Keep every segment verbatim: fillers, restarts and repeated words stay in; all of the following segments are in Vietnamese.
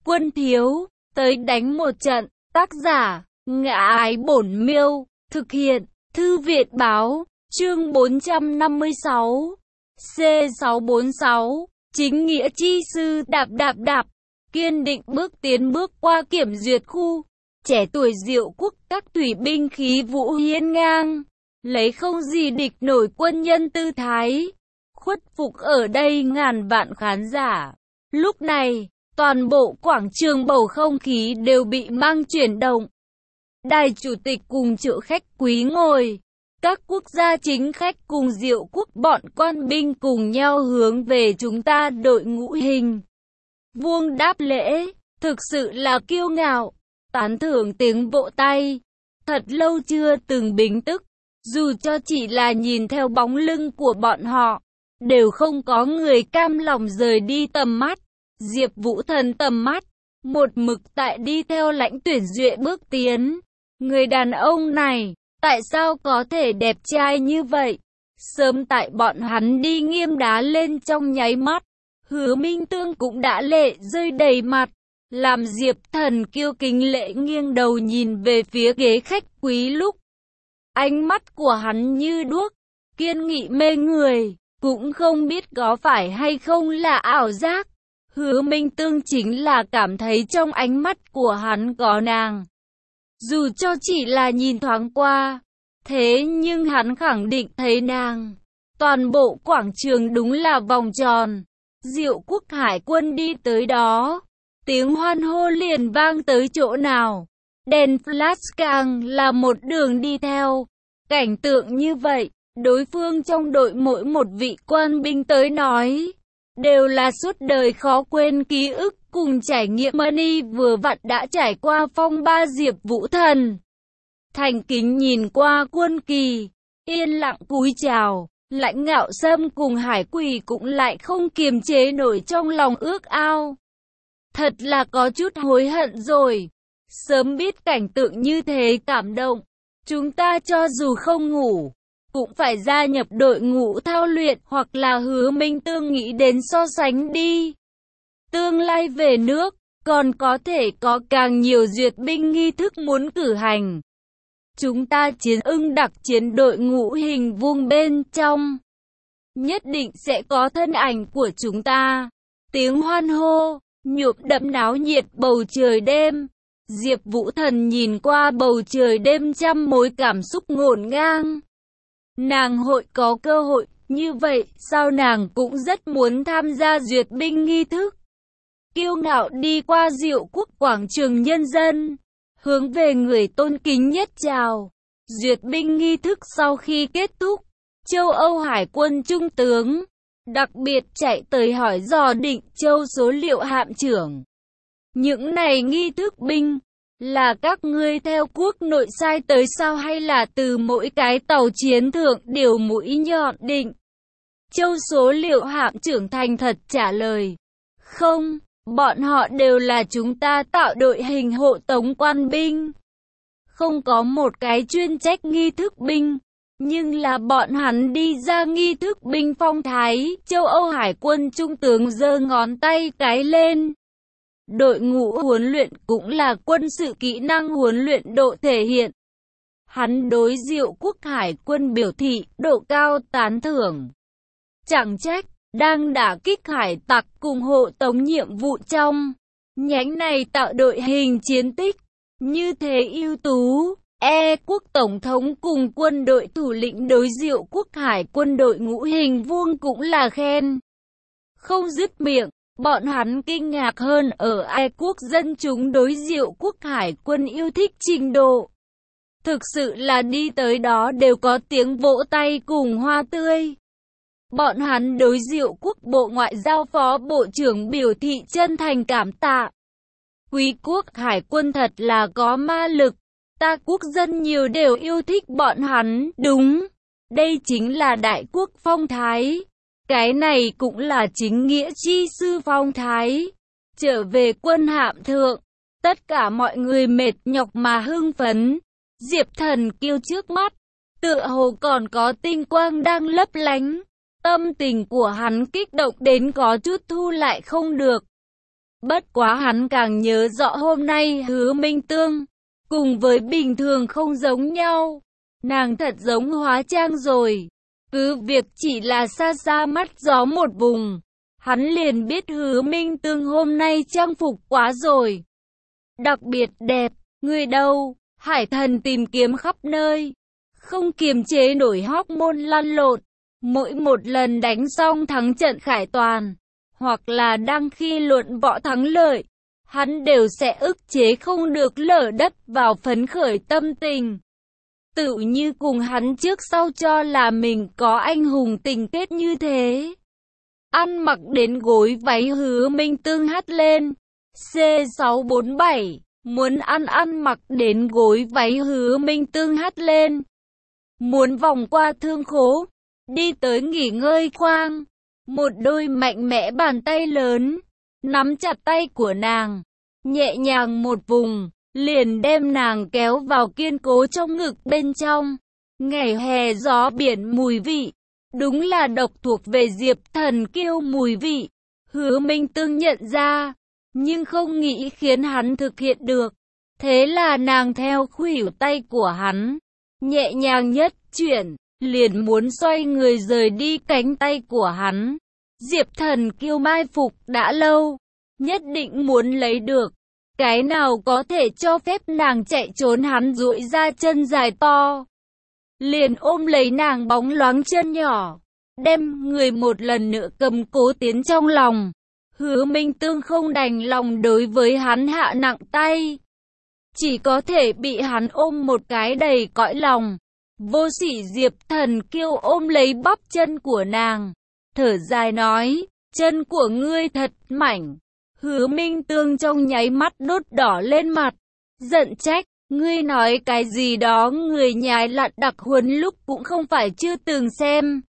Quân thiếu, tới đánh một trận. Tác giả, Ngã Ái Bổn Miêu. Thực hiện, Thư viện báo. Chương bốn trăm năm mươi sáu. C sáu bốn sáu. Chính nghĩa chi sư đạp đạp đạp. Kiên định bước tiến bước qua kiểm duyệt khu. Trẻ tuổi Diệu Quốc các thủy binh khí vũ hiên ngang. Lấy không gì địch nổi quân nhân tư thái. Khuất phục ở đây ngàn vạn khán giả. Lúc này, toàn bộ quảng trường bầu không khí đều bị mang chuyển động. Đài chủ tịch cùng triệu khách quý ngồi. Các quốc gia chính khách cùng Diệu Quốc bọn quan binh cùng nhau hướng về chúng ta đội ngũ hình vuông đáp lễ. Thực sự là kiêu ngạo. Tán thưởng tiếng vỗ tay. Thật lâu chưa từng bình tức. Dù cho chỉ là nhìn theo bóng lưng của bọn họ, đều không có người cam lòng rời đi tầm mắt. Diệp Vũ Thần tầm mắt, một mực tại đi theo Lãnh Tuyển Duệ bước tiến. Người đàn ông này, tại sao có thể đẹp trai như vậy? Sớm tại bọn hắn đi nghiêm đá lên trong nháy mắt, Hứa Minh Tương cũng đã lệ rơi đầy mặt. Làm Diệp Thần kiêu kính lệ nghiêng đầu nhìn về phía ghế khách quý lúc. Ánh mắt của hắn như đuốc, kiên nghị mê người, cũng không biết có phải hay không là ảo giác. Hứa Minh Tương chính là cảm thấy trong ánh mắt của hắn có nàng. Dù cho chỉ là nhìn thoáng qua, thế nhưng hắn khẳng định thấy nàng. Toàn bộ quảng trường đúng là vòng tròn. Diệu Quốc hải quân đi tới đó, tiếng hoan hô liền vang tới chỗ nào. Đèn flash càng là một đường đi theo. Cảnh tượng như vậy, đối phương trong đội mỗi một vị quan binh tới nói, đều là suốt đời khó quên ký ức cùng trải nghiệm. Money vừa vặn đã trải qua phong ba Diệp Vũ Thần. Thành kính nhìn qua quân kỳ, yên lặng cúi chào. Lãnh Ngạo Sâm cùng Hải Quỳ cũng lại không kiềm chế nổi trong lòng ước ao. Thật là có chút hối hận rồi. Sớm biết cảnh tượng như thế cảm động, chúng ta cho dù không ngủ, cũng phải gia nhập đội ngũ thao luyện. Hoặc là Hứa Minh Tương nghĩ đến so sánh đi. Tương lai về nước, còn có thể có càng nhiều duyệt binh nghi thức muốn cử hành. Chúng ta chiến ưng đặc chiến đội ngũ hình vuông bên trong, nhất định sẽ có thân ảnh của chúng ta. Tiếng hoan hô, nhuộm đẫm náo nhiệt bầu trời đêm. Diệp Vũ Thần nhìn qua bầu trời đêm trăm mối cảm xúc ngổn ngang. Nàng hội có cơ hội như vậy, sao nàng cũng rất muốn tham gia duyệt binh nghi thức. Kiêu ngạo đi qua Diệu Quốc quảng trường nhân dân, hướng về người tôn kính nhất chào. Duyệt binh nghi thức sau khi kết thúc, châu Âu Hải quân trung tướng đặc biệt chạy tới hỏi dò Định Châu số liệu hạm trưởng. Những này nghi thức binh là các ngươi theo quốc nội sai tới sao, hay là từ mỗi cái tàu chiến thượng điều mũi nhọn? Định Châu số liệu hạm trưởng thành thật trả lời, không, bọn họ đều là chúng ta tạo đội hình hộ tống quan binh. Không có một cái chuyên trách nghi thức binh, nhưng là bọn hắn đi ra nghi thức binh phong thái. Châu Âu Hải quân trung tướng giơ ngón tay cái lên. Đội ngũ huấn luyện cũng là quân sự kỹ năng huấn luyện độ thể hiện. Hắn đối Diệu Quốc Hải quân biểu thị độ cao tán thưởng. Chẳng trách, đang đả kích hải tặc cùng hộ tống nhiệm vụ trong nhánh này tạo đội hình chiến tích như thế ưu tú. E quốc tổng thống cùng quân đội thủ lĩnh đối Diệu Quốc Hải quân đội ngũ hình vuông cũng là khen không dứt miệng. Bọn hắn kinh ngạc hơn ở E quốc dân chúng đối Diệu Quốc Hải quân yêu thích trình độ. Thực sự là đi tới đó đều có tiếng vỗ tay cùng hoa tươi. Bọn hắn đối Diệu Quốc Bộ Ngoại giao Phó Bộ trưởng biểu thị chân thành cảm tạ. Quý quốc Hải quân thật là có ma lực. Ta quốc dân nhiều đều yêu thích bọn hắn. Đúng, đây chính là đại quốc phong thái. Cái này cũng là chính nghĩa chi sư phong thái. Trở về quân hạm thượng, tất cả mọi người mệt nhọc mà hưng phấn. Diệp Thần kiêu trước mắt, tựa hồ còn có tinh quang đang lấp lánh. Tâm tình của hắn kích động đến có chút thu lại không được. Bất quá hắn càng nhớ rõ hôm nay Hứa Minh Tương, cùng với bình thường không giống nhau. Nàng thật giống hóa trang rồi. Cứ việc chỉ là xa xa mắt gió một vùng, hắn liền biết Hứa Minh Tương hôm nay trang phục quá rồi. Đặc biệt đẹp, người đâu? Hải Thần tìm kiếm khắp nơi, không kiềm chế nổi hormone lăn lộn. Mỗi một lần đánh xong thắng trận khải toàn, hoặc là đang khi luận võ thắng lợi, hắn đều sẽ ức chế không được lở đất vào phấn khởi tâm tình. Tự như cùng hắn trước sau cho là mình có anh hùng tình kết như thế. Ăn mặc đến gối váy Hứa Minh Tương hắt lên. C sáu bốn bảy, muốn ăn ăn mặc đến gối váy Hứa Minh Tương hắt lên. Muốn vòng qua thương khố, đi tới nghỉ ngơi khoang. Một đôi mạnh mẽ bàn tay lớn, nắm chặt tay của nàng, nhẹ nhàng một vùng, liền đem nàng kéo vào kiên cố trong ngực bên trong. Ngày hè gió biển mùi vị, đúng là độc thuộc về Diệp Thần Kiêu mùi vị. Hứa Minh Tương nhận ra, nhưng không nghĩ khiến hắn thực hiện được. Thế là nàng theo khuỷu tay của hắn, nhẹ nhàng nhất chuyển, liền muốn xoay người rời đi cánh tay của hắn. Diệp Thần Kiêu mai phục đã lâu, nhất định muốn lấy được. Cái nào có thể cho phép nàng chạy trốn, hắn duỗi ra chân dài to, liền ôm lấy nàng bóng loáng chân nhỏ, đem người một lần nữa cầm cố tiến trong lòng. Hứa Minh Tương không đành lòng đối với hắn hạ nặng tay, chỉ có thể bị hắn ôm một cái đầy cõi lòng. Vô sỉ Diệp Thần Kiêu ôm lấy bắp chân của nàng, thở dài nói, chân của ngươi thật mảnh. Hứa Minh Tương trong nháy mắt đốt đỏ lên mặt, giận trách, ngươi nói cái gì đó, người nhái lặn đặc huấn lúc cũng không phải chưa từng xem.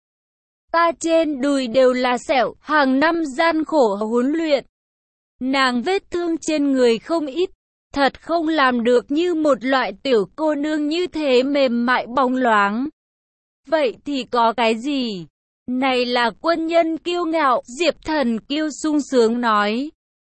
Ta trên đùi đều là sẹo, hàng năm gian khổ huấn luyện. Nàng vết thương trên người không ít, thật không làm được như một loại tiểu cô nương như thế mềm mại bóng loáng. Vậy thì có cái gì? Này là quân nhân kiêu ngạo, Diệp Thần Kiêu sung sướng nói.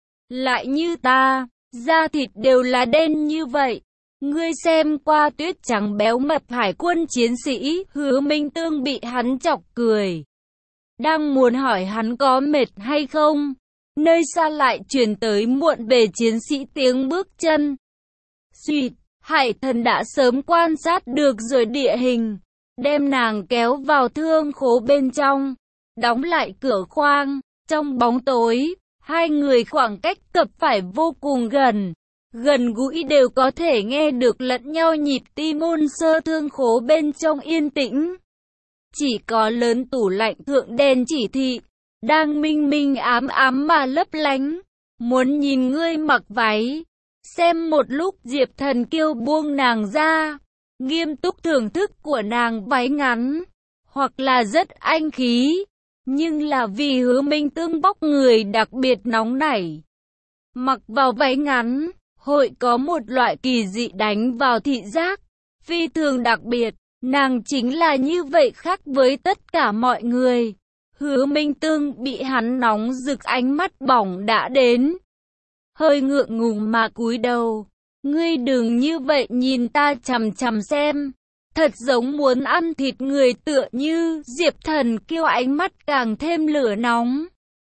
Lại như ta, da thịt đều là đen như vậy. Ngươi xem qua tuyết trắng béo mập hải quân chiến sĩ. Hứa Minh Tương bị hắn chọc cười, đang muốn hỏi hắn có mệt hay không, nơi xa lại truyền tới muộn về chiến sĩ tiếng bước chân. Xuyệt, Hải Thần đã sớm quan sát được rồi địa hình, đem nàng kéo vào thương khố bên trong, đóng lại cửa khoang. Trong bóng tối, hai người khoảng cách cập phải vô cùng gần, gần gũi đều có thể nghe được lẫn nhau nhịp tim. Môn sơ thương khố bên trong yên tĩnh, chỉ có lớn tủ lạnh thượng đèn chỉ thị, đang minh minh ám ám mà lấp lánh. Muốn nhìn ngươi mặc váy. Xem một lúc Diệp Thần Kiêu buông nàng ra, nghiêm túc thưởng thức của nàng váy ngắn, hoặc là rất anh khí, nhưng là vì Hứa Minh Tương bóc người đặc biệt nóng nảy. Mặc vào váy ngắn, hội có một loại kỳ dị đánh vào thị giác, phi thường đặc biệt. Nàng chính là như vậy, khác với tất cả mọi người. Hứa Minh Tương bị hắn nóng rực ánh mắt bỏng đã đến, hơi ngượng ngùng mà cúi đầu. Ngươi đừng như vậy nhìn ta chằm chằm xem, thật giống muốn ăn thịt người tựa như. Diệp Thần Kiêu ánh mắt càng thêm lửa nóng.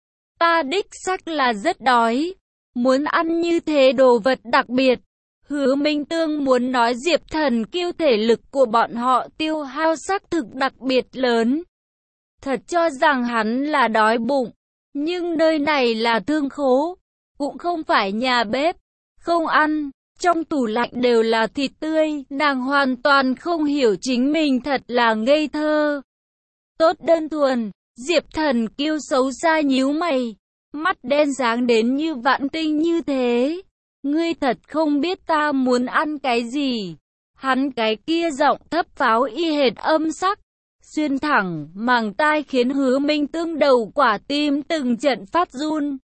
Ta đích xác là rất đói, muốn ăn như thế đồ vật đặc biệt. Hứa Minh Tương muốn nói Diệp Thần Kiêu thể lực của bọn họ tiêu hao xác thực đặc biệt lớn, thật cho rằng hắn là đói bụng. Nhưng nơi này là thương khố, cũng không phải nhà bếp, không ăn, trong tủ lạnh đều là thịt tươi. Nàng hoàn toàn không hiểu chính mình, thật là ngây thơ. Tốt đơn thuần. Diệp Thần Kiêu xấu xa nhíu mày, mắt đen sáng đến như vạn tinh như thế. Ngươi thật không biết ta muốn ăn cái gì. Hắn cái kia giọng thấp pháo y hệt âm sắc, xuyên thẳng màng tai khiến Hứa Minh Tương đầu quả tim từng trận phát run.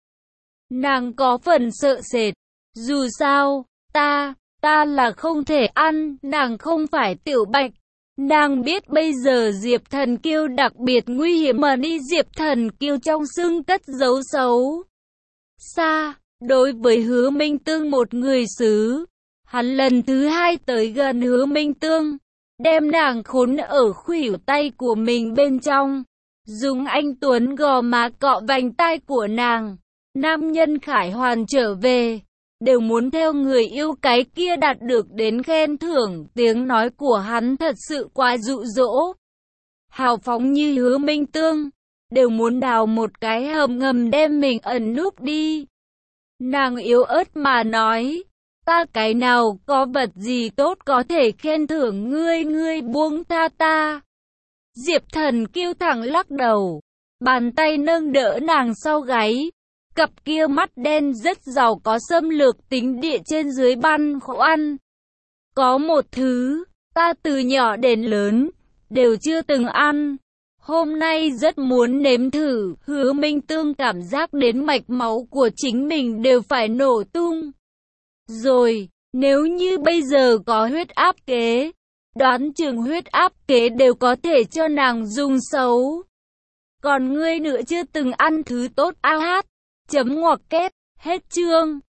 Nàng có phần sợ sệt. Dù sao, ta, ta là không thể ăn. Nàng không phải Tiểu Bạch. Nàng biết bây giờ Diệp Thần Kiêu đặc biệt nguy hiểm mà đi. Diệp Thần Kiêu trong xương cất giấu xấu xa, Đối với Hứa Minh Tương một người xứ, hắn lần thứ hai tới gần Hứa Minh Tương, đem nàng khốn ở khuỷu tay của mình bên trong, dùng anh tuấn gò má cọ vành tai của nàng. Nam nhân khải hoàn trở về, đều muốn theo người yêu cái kia đạt được đến khen thưởng. Tiếng nói của hắn thật sự quá dụ dỗ. Hào phóng như Hứa Minh Tương, đều muốn đào một cái hầm ngầm đem mình ẩn núp đi. Nàng yếu ớt mà nói, ta cái nào có vật gì tốt có thể khen thưởng ngươi, ngươi buông tha ta. Diệp Thần kiêu thẳng lắc đầu, bàn tay nâng đỡ nàng sau gáy. Cặp kia mắt đen rất giàu có xâm lược tính địa trên dưới băn khoăn. Có một thứ, ta từ nhỏ đến lớn, đều chưa từng ăn. Hôm nay rất muốn nếm thử. Hứa Minh Tương cảm giác đến mạch máu của chính mình đều phải nổ tung. Rồi, nếu như bây giờ có huyết áp kế, đoán chừng huyết áp kế đều có thể cho nàng dùng xấu. Còn ngươi nữa chưa từng ăn thứ tốt a hát. Chấm ngoặc kép, hết chương.